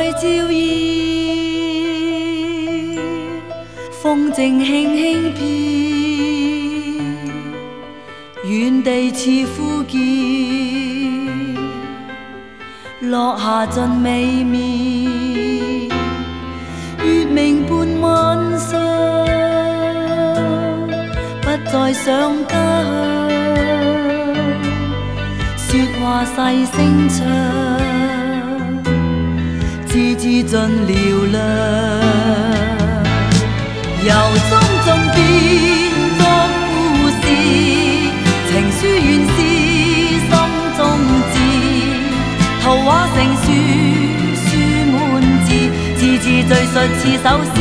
照耀，风正轻轻飘，远地似呼叫，落下尽美妙，月明伴晚上，不再想家乡，说话细声唱，字字尽嘹亮，由衷尽变作故事，情书原是心中字，圖畫成書，書滿字，字字敘述似首詩。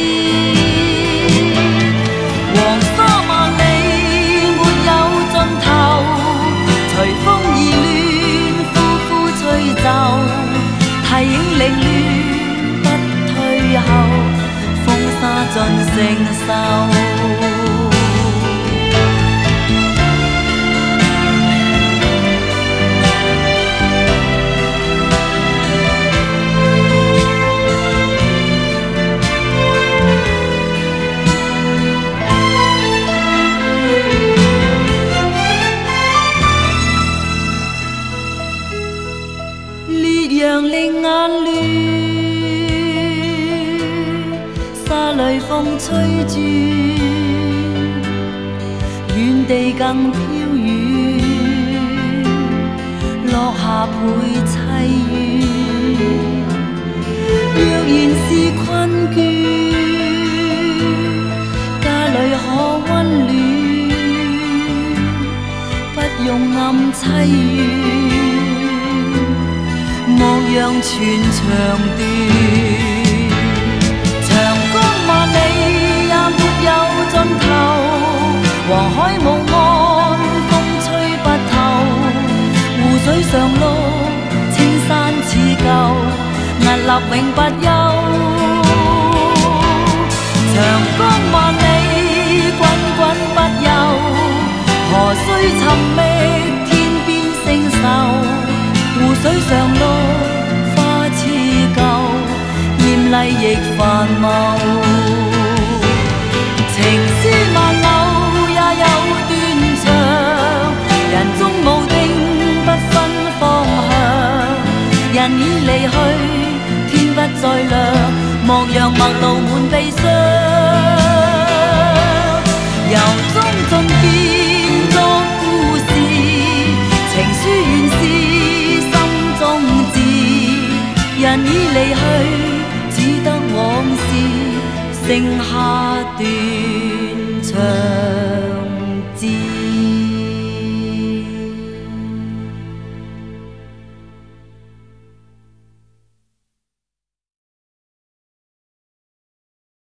黃沙萬里沒有盡頭，隨風而亂，呼呼吹奏，提影凌亂不退後，風沙盡承受。讓令眼亂，沙裏風吹轉，遠地更飄遠，落下倍凄怨。若然是困倦，家裏可溫暖，不用暗凄怨。莫讓全長斷，長江萬里也沒有盡頭，黃海無岸，風吹不透，湖水上碌，青山似舊，屹立永不休。長江萬里，滾滾不休，何須尋覓天邊星宿？湖水上碌，花似舊，艷麗亦繁茂。情絲萬縷也有斷腸，人終無定，不分方向。人已離去，天不再亮，莫讓陌路滿悲傷。由衷盡變作故事，情書原是人已離去，只得往事剩下斷腸。